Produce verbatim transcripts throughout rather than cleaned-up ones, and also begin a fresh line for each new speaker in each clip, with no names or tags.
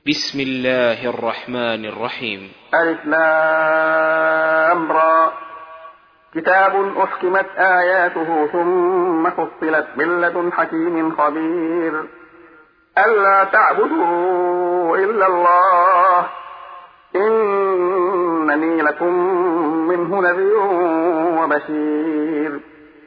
بسم الله الرحمن الرحيم.
ألف لام را كتاب أحكمت آياته ثم فصلت من لدن حكيم خبير ألا تعبدوا إلا الله إنني لكم منه نذير وبشير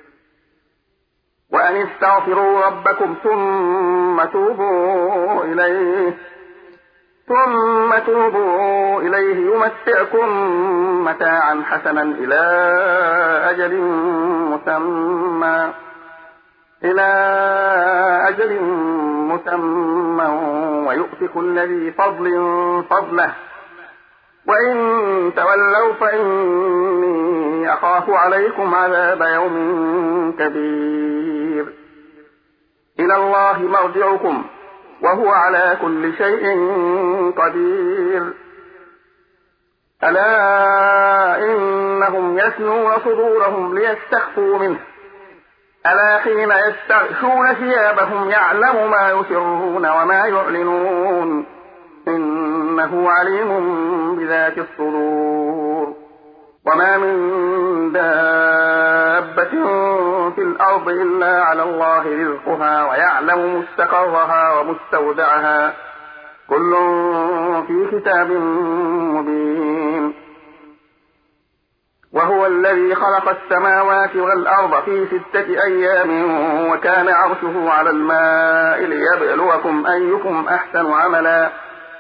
وأن استغفروا ربكم ثم توبوا إليه ثم توبوا إليه يمتعكم متاعا حسنا إلى أجل مسمى إلى أجل مسمى ويؤتي كل ذي فضل فضله وإن تولوا فإني أخاف عليكم عذاب يوم كبير إلى الله مرجعكم وهو على كل شيء قدير ألا إنهم يثنون صدورهم ليستخفوا منه ألا حين يستغشون ثيابهم يعلم ما يسرون وما يعلنون إنه عليم بذات الصدور وما من دابة في الأرض إلا على الله رزقها ويعلم مستقرها ومستودعها كل في كتاب مبين وهو الذي خلق السماوات والأرض في ستة أيام وكان عرشه على الماء ليبلوكم أيكم أحسن عملا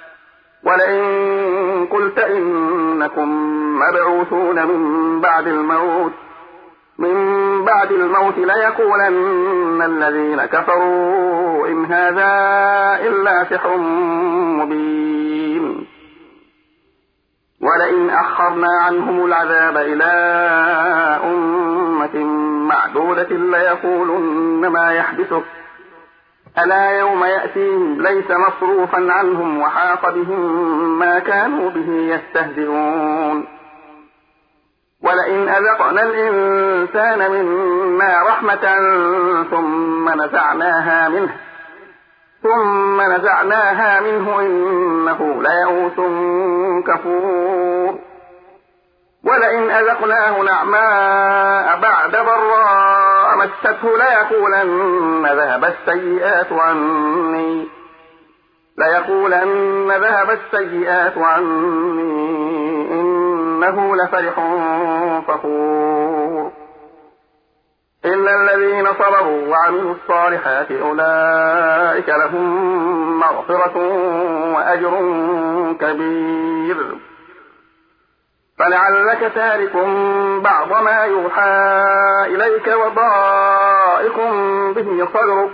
ولئن قلت إنكم مبعوثون من بعد الموت من بعد الموت ليقولن الذين كفروا إن هذا إلا سحر مبين ولئن أخرنا عنهم العذاب إلى أمة معدودة ليقولن ما يحبسه ألا يوم يأتيهم ليس مصروفا عنهم وحاق بهم ما كانوا به يستهزئون ولئن أذقنا الإنسان منا رحمة ثم نزعناها منه ثم نزعناها منه إنه ليئوس كفور ولئن أذقناه نعماء بعد ضراء مسته ليقولن ذهب السيئات عني ليقولن ذهب السيئات عني إنه لفرح فخور إلا الذين صبروا وعملوا الصالحات أولئك لهم مغفرة وأجر كبير فلعلك تارك بعض ما يوحى إليك وضائق به صدرك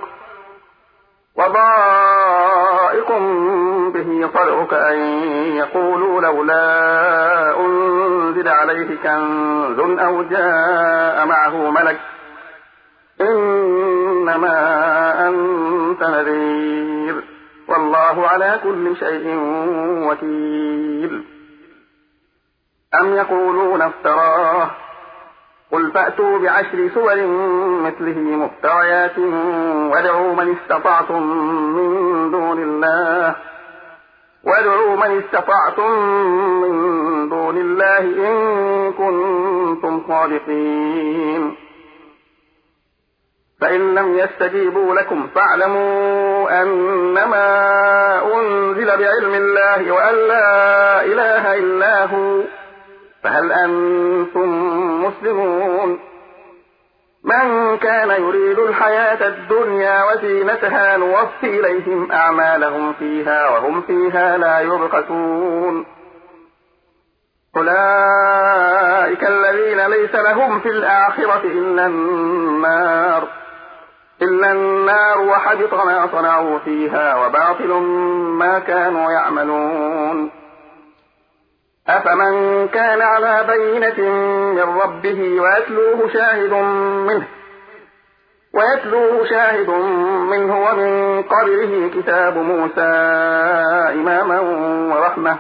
وضائق به صدرك أن يقولوا لولا أنزل عليه كنز أو جاء معه ملك إنما أنت نذير والله على كل شيء وكيل أم يقولون افتراه قل فأتوا بعشر سور مثله مفتريات وادعوا من استطعتم من دون الله وادعوا من استطعتم من دون الله إن كنتم صادقين فإن لم يستجيبوا لكم فاعلموا أنما أنزل بعلم الله وأن لا إله إلا هو فهل أنتم مسلمون من كان يريد الحياة الدنيا وزينتها نوفي إليهم أعمالهم فيها وهم فيها لا يبخسون أولئك الذين ليس لهم في الآخرة إلا النار إلا النار وحبط ما صنعوا فيها وباطل ما كانوا يعملون أفمن كان على بينة من ربه ويتلوه شاهد منه ويتلوه شاهد منه ومن قبله كتاب موسى إماما ورحمة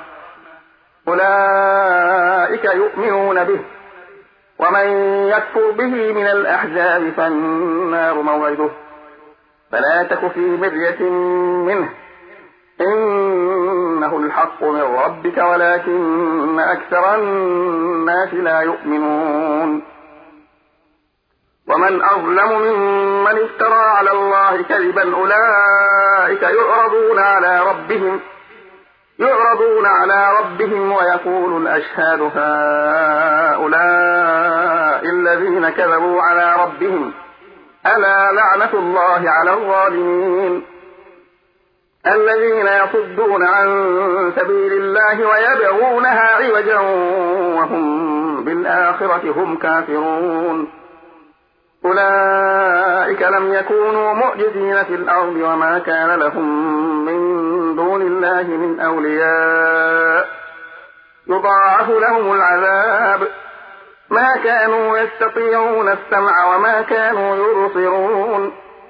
أولئك يؤمنون به ومن يكفر به من الأحزاب فالنار موعده فلا تك في مرية منه إن الحق من ربك ولكن أكثر الناس لا يؤمنون ومن أظلم ممن افترى على الله كذبا أولئك يعرضون على ربهم يعرضون على ربهم ويقول الأشهاد هؤلاء الذين كذبوا على ربهم ألا لعنة الله على الظالمين الذين يصدون عن سبيل الله ويبغونها عوجا وهم بالآخرة هم كافرون أولئك لم يكونوا معجزين في الأرض وما كان لهم من دون الله من أولياء يضاعف لهم العذاب ما كانوا يستطيعون السمع وما كانوا يبصرون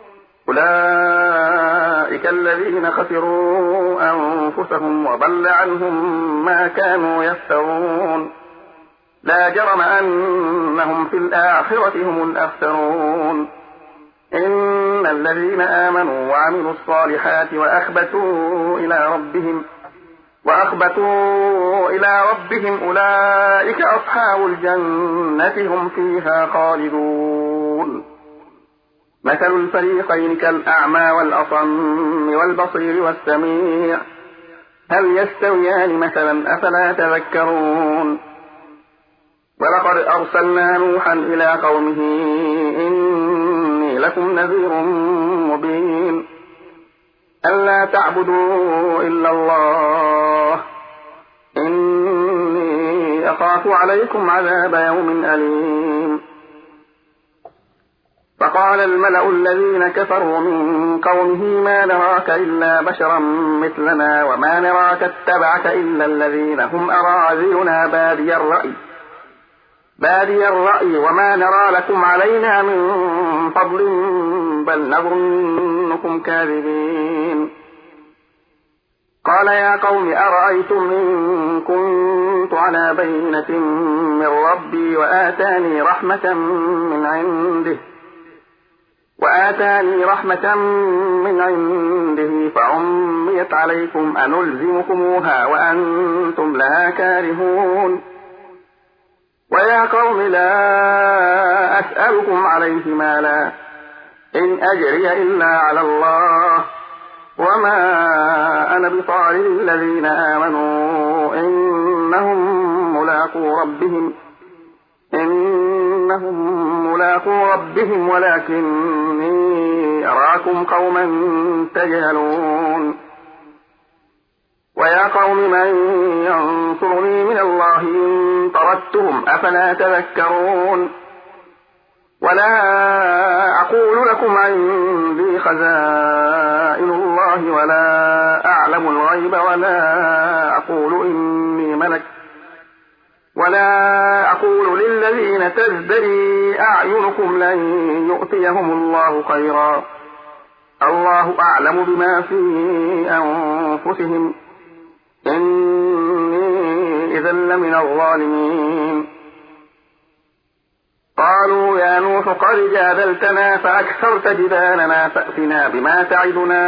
أولئك الذين خسروا أنفسهم وضل عنهم ما كانوا يفترون لا جرم أنهم في الآخرة هم الأخسرون إن الذين آمنوا وعملوا الصالحات وأخبتوا إلى ربهم وأخبتوا إلى ربهم أولئك أصحاب الجنة هم فيها خالدون مثل الفريقين كالأعمى والأصم والبصير والسميع هل يستويان مثلا أفلا تذكرون ولقد أرسلنا نوحا إلى قومه إني لكم نذير مبين ألا تعبدوا إلا الله إني أخاف عليكم عذاب يوم أليم فقال الملأ الذين كفروا من قومه ما نراك إلا بشرا مثلنا وما نراك اتبعك إلا الذين هم أراذلنا بادي الرأي بادي الرأي وما نرى لكم علينا من فضل بل نظنكم كاذبين قال يا قوم أرأيتم إن كنت على بينة من ربي وآتاني رحمة من عنده وآتاني رحمة من عنده فعميت عليكم أنلزمكموها وأنتم لها كارهون ويا قوم لا أسألكم عليه مالا إن أجري إلا على الله وما أنا بطارد الذين آمنوا إنهم ملاقو ربهم إنهم ملاقو ربهم ولكني أراكم قوما تجهلون ويا قوم من ينصرني من الله إن طردتهم أفلا تذكرون ولا أقول لكم عندي خزائن الله ولا أعلم الغيب ولا أقول إني ملك ولا أقول للذين تزدري أعينكم لن يؤتيهم الله خيرا الله أعلم بما في أنفسهم إني إذا لمن الظالمين قالوا يا نوح قد جادلتنا فأكثرت جدالنا فأتنا بما تعدنا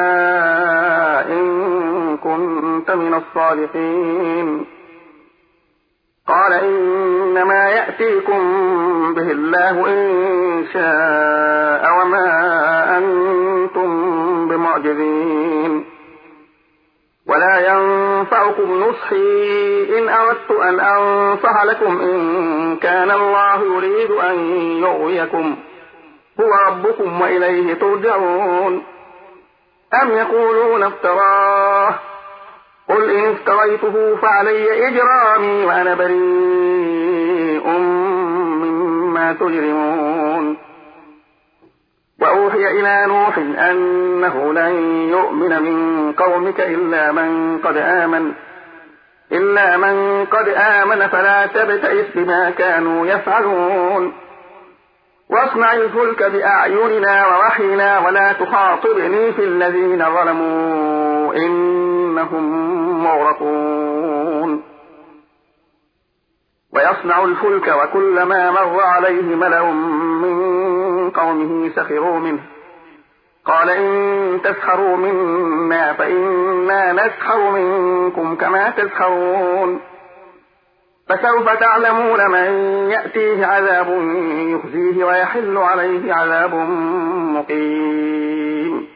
إن كنت من الصالحين قال إنما يأتيكم به الله إن شاء وما أنتم بمعجزين ولا ينفعكم نصحي إن أردت أن أنصح لكم إن كان الله يريد أن يغويكم هو ربكم وإليه ترجعون أم يقولون افتراه قل إن افتريته فعلي إجرامي وأنا بريء مما تجرمون وأوحي إلى نوح أنه لن يؤمن من قومك إلا من قد آمن إلا من قد آمن فلا تبتئس بما كانوا يفعلون واصنع الفلك بأعيننا ووحينا ولا تخاطبني في الذين ظلموا إنهم مغرقون ويصنع الفلك وكلما مر عليه ملأ من قومه سخروا منه قال إن تسخروا منا فإنا نسخر منكم كما تسخرون فسوف تعلمون من يأتيه عذاب يخزيه ويحل عليه عذاب مقيم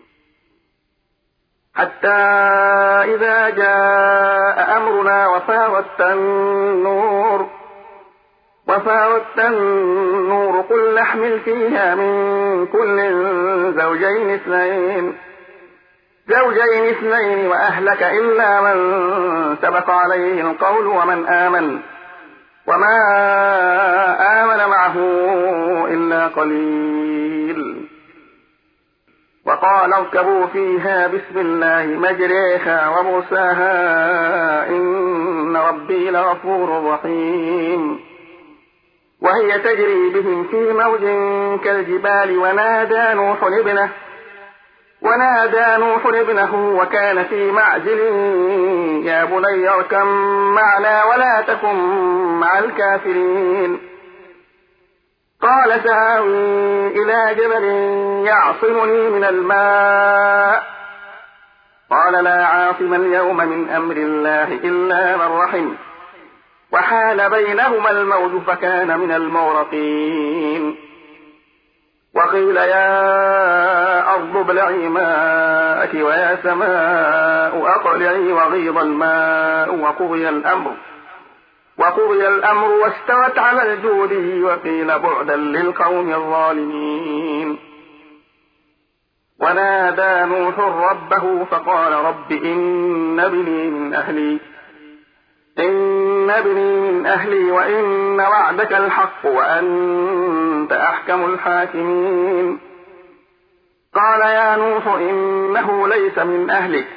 حتى إذا جاء أمرنا وفارت النور وفارت النور قل نحمل فيها من كل زوجين اثنين زوجين اثنين وأهلك إلا من سبق عليه القول ومن آمن وما آمن معه إلا قليل وقال اركبوا فيها بسم الله مجريها ومرساها إن ربي لغفور رحيم وهي تجري بهم في موج كالجبال ونادى نوح ابنه ونادى نوح ابنه وكان في معزل يا بني اركب معنا ولا تكن مع الكافرين قال سآوي إلى جبل يعصمني من الماء قال لا عاصم اليوم من أمر الله إلا من رحم وحال بينهما الموج فكان من المغرقين وقيل يا أرض ابلعي ماءك ويا سماء أقلعي وغيض الماء وقضي الأمر وقضي الأمر واستوت على الجود وقيل بعدا للقوم الظالمين ونادى نوح ربه فقال رب إن ابني من أهلي إن ابني من أهلي وإن وعدك الحق وأنت أحكم الحاكمين قال يا نوح إنه ليس من أهلك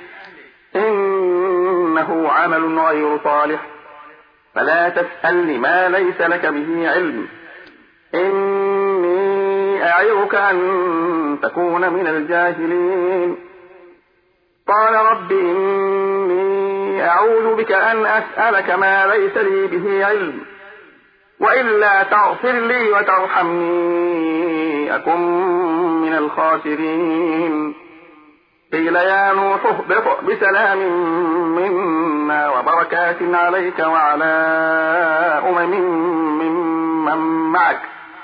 إنه عمل غير صالح فلا تسألني ما ليس لك به علم إني أعظك أن تكون من الجاهلين قال رب إني أعوذ بك أن أسألك ما ليس لي به علم وإلا تغفر لي وترحمني أكن من الخاسرين قيل يا نوح اهبط بسلام منا وبركات عليك وعلى أمم ممن معك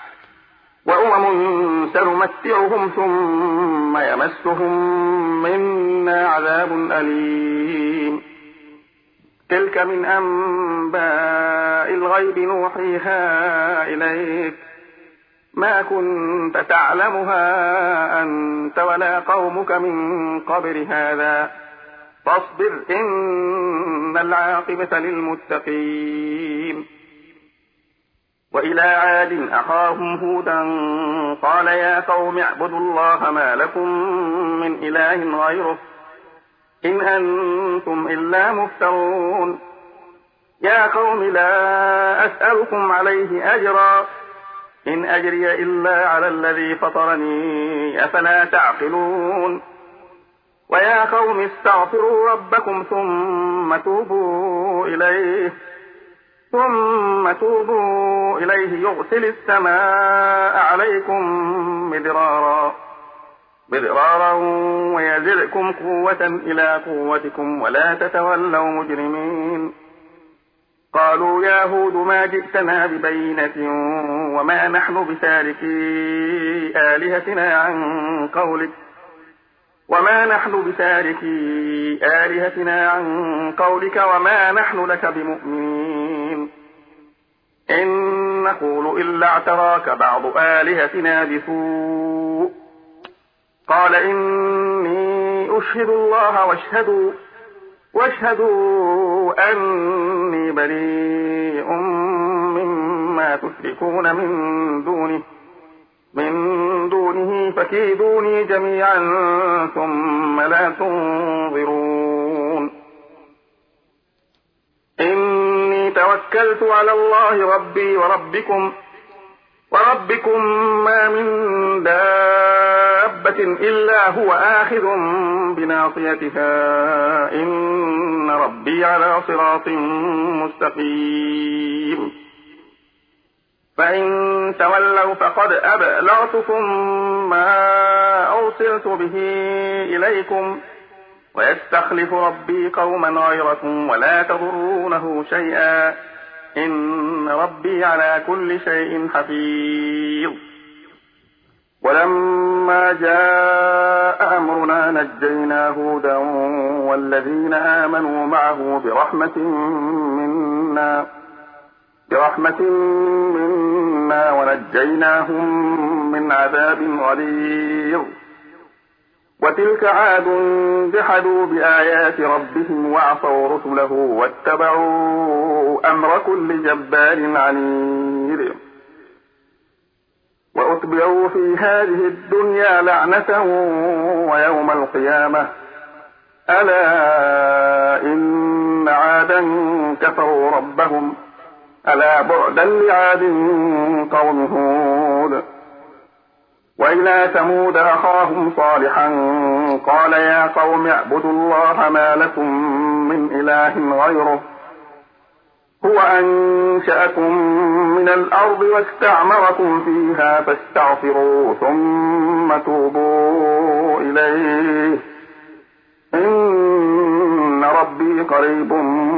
وأمم سنمتعهم ثم يمسهم منا عذاب أليم تلك من أنباء الغيب نوحيها إليك ما كنت تعلمها أنت ولا قومك من قبل هذا فاصبر إن العاقبة للمتقين وإلى عاد أخاهم هودا قال يا قوم اعبدوا الله ما لكم من إله غيره إن أنتم إلا مفترون يا قوم لا أسألكم عليه أجرا إن أجري إلا على الذي فطرني أفلا تعقلون ويا قوم استغفروا ربكم ثم توبوا إليه ثم توبوا إليه يرسل السماء عليكم مدرارا مدرارا ويزدكم قوة إلى قوتكم ولا تتولوا مجرمين قالوا يا هود ما جئتنا ببينة وما نحن بتاركي آلهتنا عن قولك وما نحن بتاركي آلهتنا عن قولك وما نحن لك بمؤمنين إن نقول إلا اعتراك بعض آلهتنا بسوء قال إني أشهد الله واشهدوا واشهدوا أني بريء مما تشركون من دونه من دونه فكيدوني جميعا ثم لا تنظرون إني توكلت على الله ربي وربكم وربكم ما من دابة إلا هو آخذ بناصيتها إن ربي على صراط مستقيم فإن تولوا فقد أبلغتكم ما أرسلت به إليكم ويستخلف ربي قوما غيركم ولا تضرونه شيئا إن ربي على كل شيء حفيظ. ولما جاء أمرنا نجينا هودا والذين آمنوا معه برحمة منا برحمة منا ونجيناهم من عذاب غليظ. وتلك عاد جحدوا بآيات ربهم وعصوا رسله واتبعوا أمر كل جبار عنيد. وأتبعوا في هذه الدنيا لعنة ويوم القيامة ألا إن عادا كفروا ربهم ألا بعدا لعاد قوم هود. وإلى ثمود أخاهم صالحا قال يا قوم اعبدوا الله ما لكم من إله غيره هو أنشأكم من الأرض واستعمركم فيها فاستغفروا ثم توبوا إليه إن ربي قريب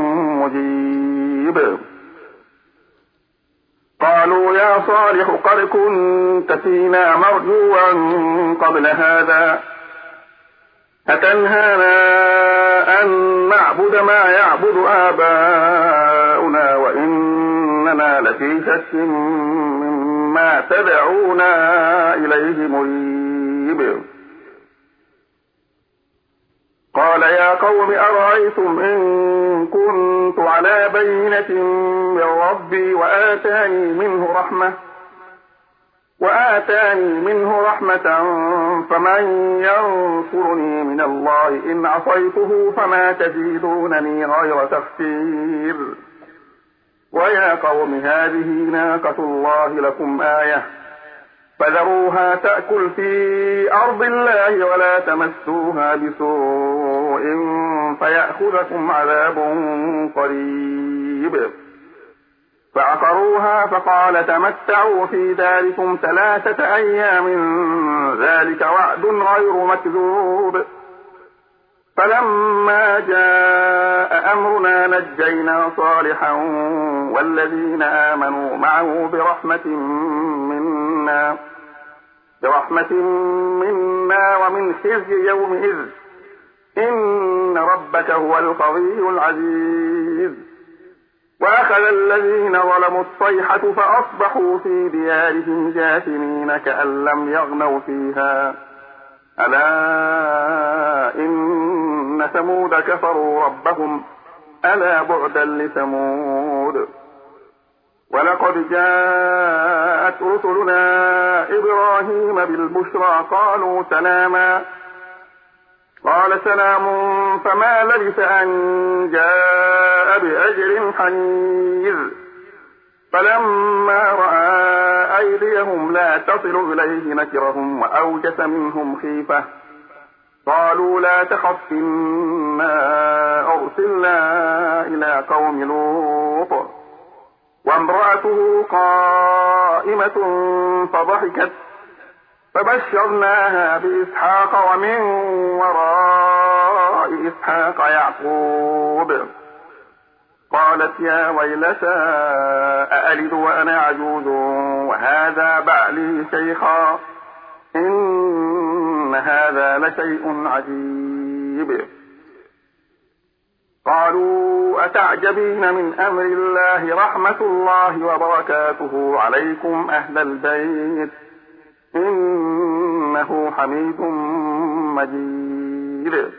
مجيب. قالوا يا صالح قد كنت فينا مرجوا قبل هذا أتنهانا أن نعبد ما يعبد آباؤنا وإننا لفي شك مما تدعونا إليه مريب. قال يا قوم أرأيتم إن كنت على بينة من ربي وآتاني منه رحمة وآتاني منه رحمة فمن ينصرني من الله إن عصيته فما تزيدونني غير تخسير. ويا قوم هذه ناقة الله لكم آية فذروها تأكل في أرض الله ولا تمسوها بسوء فيأخذكم عذاب قريب. فعقروها فقال تمتعوا في داركم ثلاثة أيام ذلك وعد غير مكذوب. فلما جاء أمرنا نجينا صالحا والذين آمنوا معه برحمة منا برحمة منا ومن خزي يومئذ إن ربك هو القوي العزيز. وأخذ الذين ظلموا الصيحة فأصبحوا في ديارهم جاثمين كأن لم يغنوا فيها ألا إن ثمود كفروا ربهم ألا بعدا لثمود. ولقد جاءت رسلنا إبراهيم بالبشرى قالوا سلاما قال سلام فما لبث أن جاء بأجر حنيذ. فلما رأى أيديهم لا تصل إليه نكرهم وأوجس منهم خيفة قالوا لا تخف إنا أرسلنا إلى قوم لوط وامرأته قائمة فضحكت فبشرناها بإسحاق ومن وراء إسحاق يعقوب قالت يا ويلتى أألد وأنا عجوز وهذا بعلي شيخا إن هذا لشيء عجيب. قالوا أتعجبين من أمر الله رحمة الله وبركاته عليكم أهل البيت إنه حميد مجيد.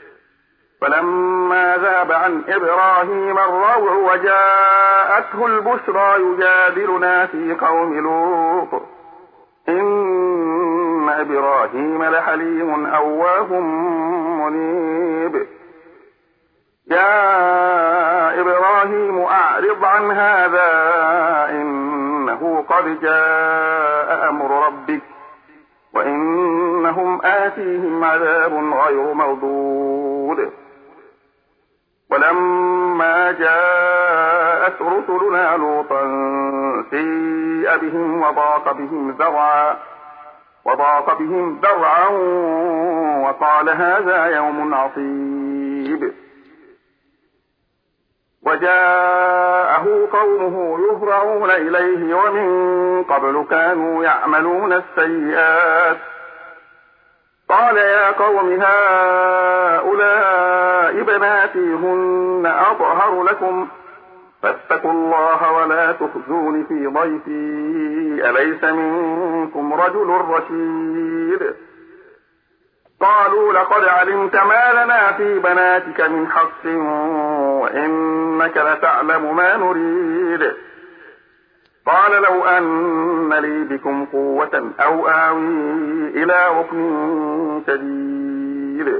فلما ذاب عن إبراهيم الروع وجاءته البشرى يجادلنا في قوم لوط إن إبراهيم لحليم أواه منيب. يا إبراهيم أعرض عن هذا إنه قد جاء أمر ربك وإنهم آتيهم عذاب غير مردود. ولما جاءت رسلنا لوطا سيء بهم وضاق بهم ذرعا وضاق بهم ذرعا وقال هذا يوم عصيب. وجاءه قومه يهرعون إليه ومن قبل كانوا يعملون السيئات. قال يا قوم هؤلاء بناتي هن أطهر لكم فاتقوا الله ولا تخزون في ضيفي أليس منكم رجل رشيد. قالوا لقد علمت ما لنا في بناتك من حق وإنك لتعلم ما نريد. قال لو أن لي بكم قوة أو آوي إلى ركن شديد.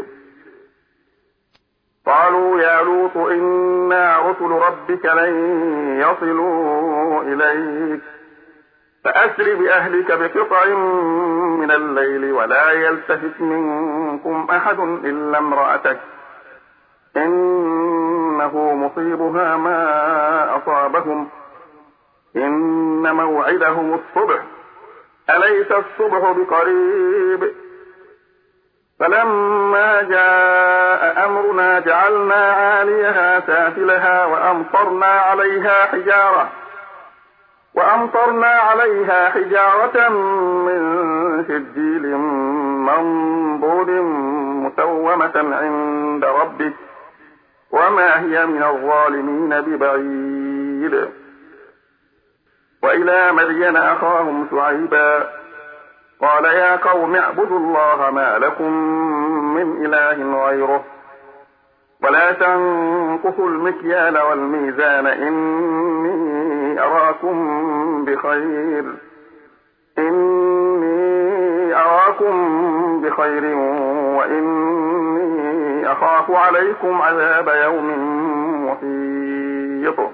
قالوا يا لوط إنا رسل ربك لن يصلوا إليك فأسر بأهلك بقطع من الليل ولا يلتفت منكم أحد إلا امرأتك إنه مصيبها ما أصابهم إن موعدهم الصبح أليس الصبح بقريب. فلما جاء أمرنا جعلنا عاليها سافلها وأمطرنا عليها حجارة وأمطرنا عليها حجارة من سجيل منضود مسومة عند ربك وما هي من الظالمين ببعيد. وإلى مدين أخاهم شعيبا قال يا قوم اعبدوا الله ما لكم من إله غيره ولا تنقصوا المكيال والميزان إني أراكم بخير إني أراكم بخير وإني أخاف عليكم عذاب يوم محيط.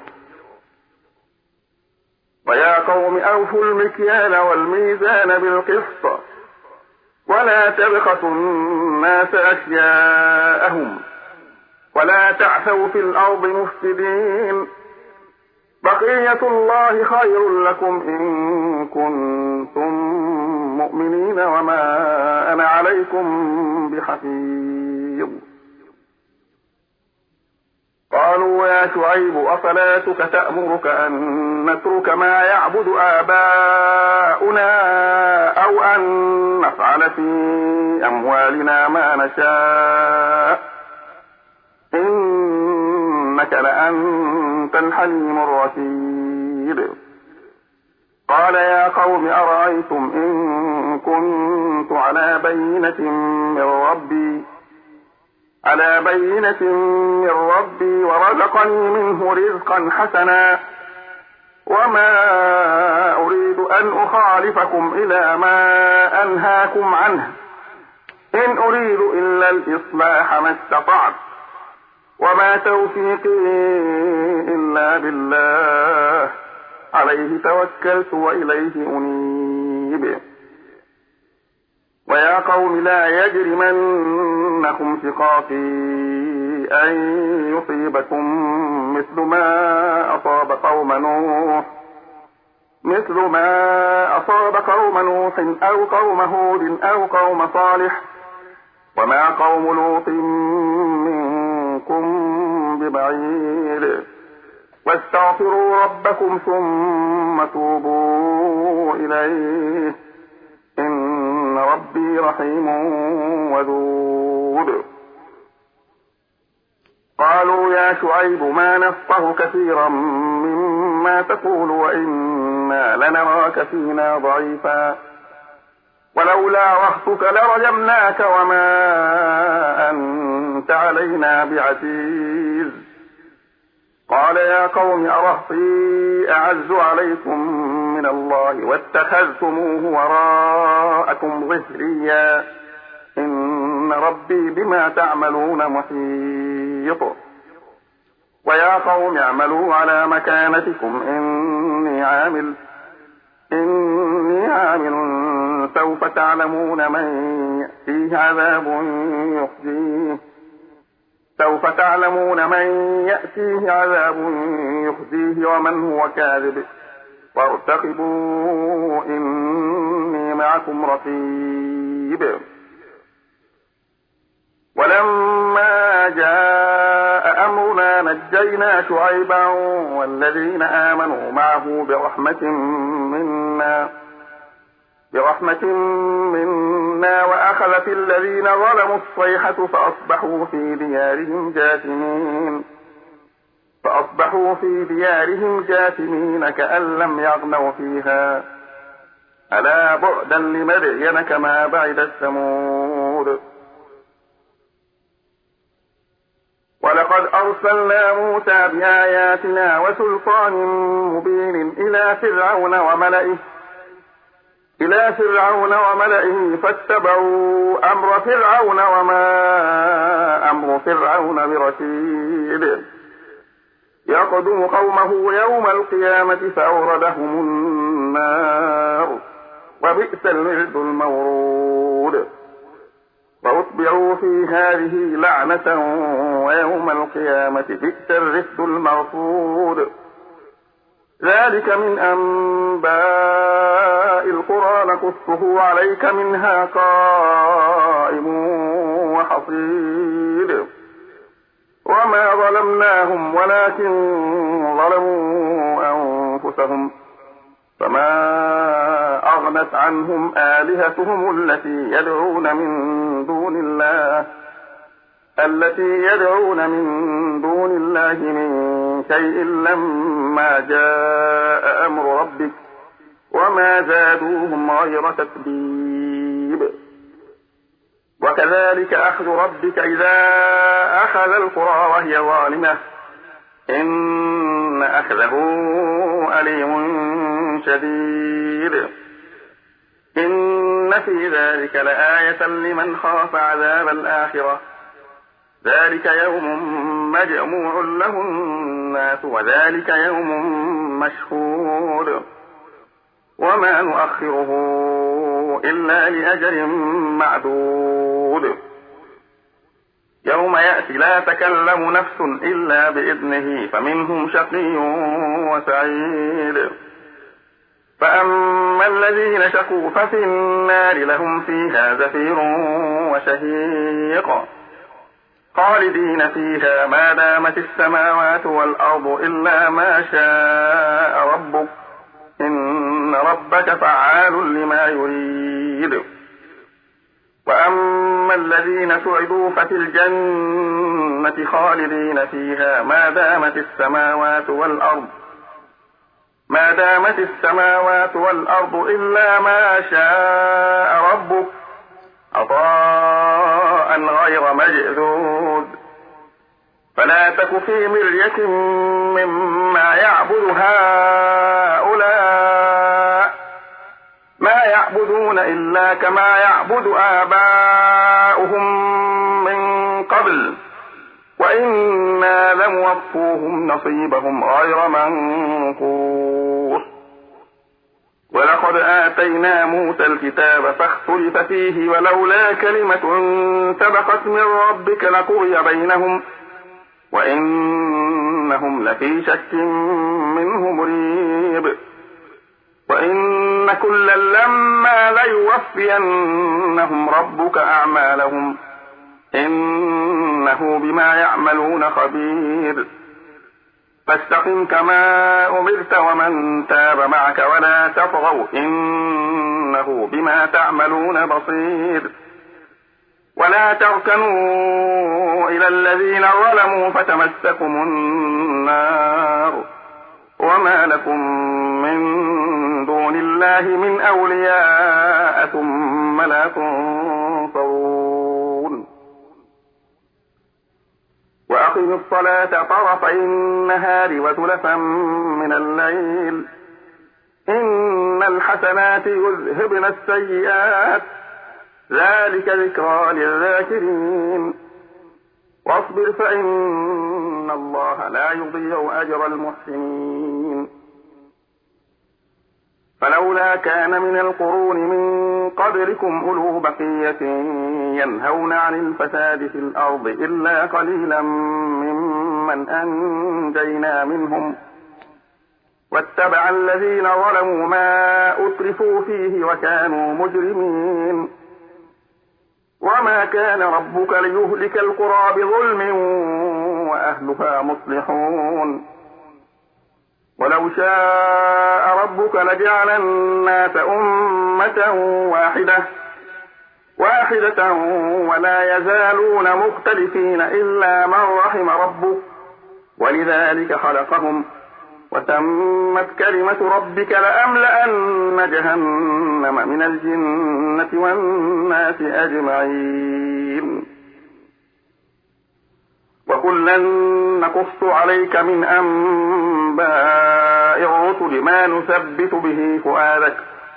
ويا قوم أوفوا المكيال والميزان بالقسط ولا تبخسوا الناس أشياءهم ولا تعثوا في الأرض مفسدين. بقية الله خير لكم إن كنتم مؤمنين وما أنا عليكم بحفيظ. قالوا يا شعيب أصلاتك تأمرك أن نترك ما يعبد آباؤنا أو أن نفعل في أموالنا ما نشاء إنك لأنت الحليم الرشيد. قال يا قوم أرأيتم إن كنت على بينة من ربي على بينة من ربي ورزقني منه رزقا حسنا وما أريد أن أخالفكم إلى ما أنهاكم عنه إن أريد إلا الإصلاح ما استطعت وما توفيقي إلا بالله عليه توكلت وإليه أنيب. ويا قوم لا يجرمنكم شقاقي أن يصيبكم مثل ما أصاب قوم نوح مثل ما أصاب قوم نوح أو قوم هود أو قوم صالح وما قوم لوط منكم ببعيد. واستغفروا ربكم ثم توبوا إليه إن ربي رحيم ودود. قالوا يا شعيب ما نفقه كثيرا مما تقول وإنا لنراك فينا ضعيفا ولولا رهطك لرجمناك وما أنت علينا بعزيز. قال يا قوم أرهطي أعز عليكم من الله واتخذتموه وراءكم ظهريا إن ربي بما تعملون محيط. ويا قوم اعملوا على مكانتكم إني عامل إني عامل سوف تعلمون من يأتيه عذاب يخزيه سوف تعلمون من يأتيه عذاب يخزيه ومن هو كاذب وارتقبوا إني معكم رقيب. ولما جاء أمرنا نجينا شعيبا والذين آمنوا معه برحمة منا برحمة منا وأخذت الذين ظلموا الصيحة فأصبحوا في ديارهم جاثمين فأصبحوا في ديارهم جاثمين كأن لم يغنوا فيها ألا بعدا لمدين كما بعد الثمود. ولقد أرسلنا موسى بآياتنا وسلطان مبين إلى فرعون وملئه إلى فرعون وملئه فاتبعوا أمر فرعون وما أمر فرعون برشيد. يقدم قومه يوم القيامة فأوردهم النار وبئس الورد المورود. وأتبعوا في هذه لعنة ويوم القيامة بئس الرفد المرفود. ذلك من أنباء القرى نقصه عليك منها قائم وحصيد. وما ظلمناهم ولكن ظلموا أنفسهم فما أغنت عنهم آلهتهم التي يدعون من دون الله التي يدعون من دون الله من شيء لما جاء أمر ربك وما زادوهم غير تتبيب. وكذلك أخذ ربك إذا أخذ القرى وهي ظالمة إن أخذه أليم شديد. إن في ذلك لآية لمن خاف عذاب الآخرة ذلك يوم مجموع له الناس وذلك يوم مشهود. وما نؤخره إلا لأجل معدود. يوم يأتي لا تكلم نفس إلا بإذنه فمنهم شقي وسعيد. فأما الذين شقوا ففي النار لهم فيها زفير وشهيق خالدين فيها ما دامت السماوات والأرض إلا ما شاء ربك إن ربك فعال لما يريد. وأما الذين سعدوا ففي الجنة خالدين فيها ما دامت السماوات والأرض ما دامت السماوات والأرض إلا ما شاء ربك عطاء غير مجذوذ. فلا تك في مرية مما يعبد هؤلاء ما يعبدون إلا كما يعبد آباؤهم من قبل وإنا لموفوهم نصيبهم غير منقوص. ولقد آتينا موسى الكتاب فاختلف فيه ولولا كلمة سبقت من ربك لقضي بينهم وإنهم لفي شك منه مريب. وإن كلا لما ليوفينهم ربك أعمالهم إنه بما يعملون خبير. فاستقم كما أمرت ومن تاب معك ولا تطغوا إنه بما تعملون بصير. ولا تركنوا إلى الذين ظلموا فتمسكم النار وما لكم من دون الله من أولياء ثم لا تنصرون. وأقم الصلاة طرفي النهار وزلفا من الليل إن الحسنات يذهبن السيئات ذلك ذكرى للذاكرين. واصبر فإن الله لا يضيع أجر المحسنين. فلولا كان من القرون من قبلكم أولو بقية ينهون عن الفساد في الأرض إلا قليلا ممن أنجينا منهم واتبع الذين ظلموا ما أترفوا فيه وكانوا مجرمين. وما كان ربك ليهلك القرى بظلم وأهلها مصلحون. ولو شاء ربك لجعل الناس أمة واحدة واحدة ولا يزالون مختلفين إلا من رحم ربك ولذلك خلقهم وتمت كلمة ربك لأملأن جهنم من الجنة والناس أجمعين. وكلا نقص عليك من أنباء الرسل ما نثبت به فؤادك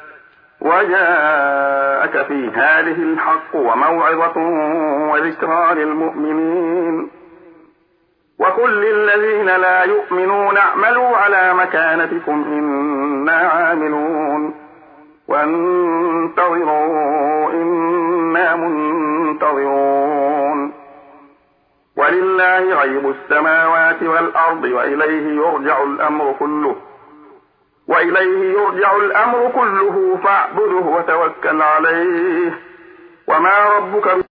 وجاءك في هذه الحق وموعظة وذكرى للمؤمنين. وقل للذين لا يؤمنون اعملوا على مكانتكم إنا عاملون وانتظروا إنا منتظرون. ولله غيب السماوات والأرض وإليه يرجع الأمر كله وإليه يرجع الأمر كله فاعبده وتوكل عليه وما ربك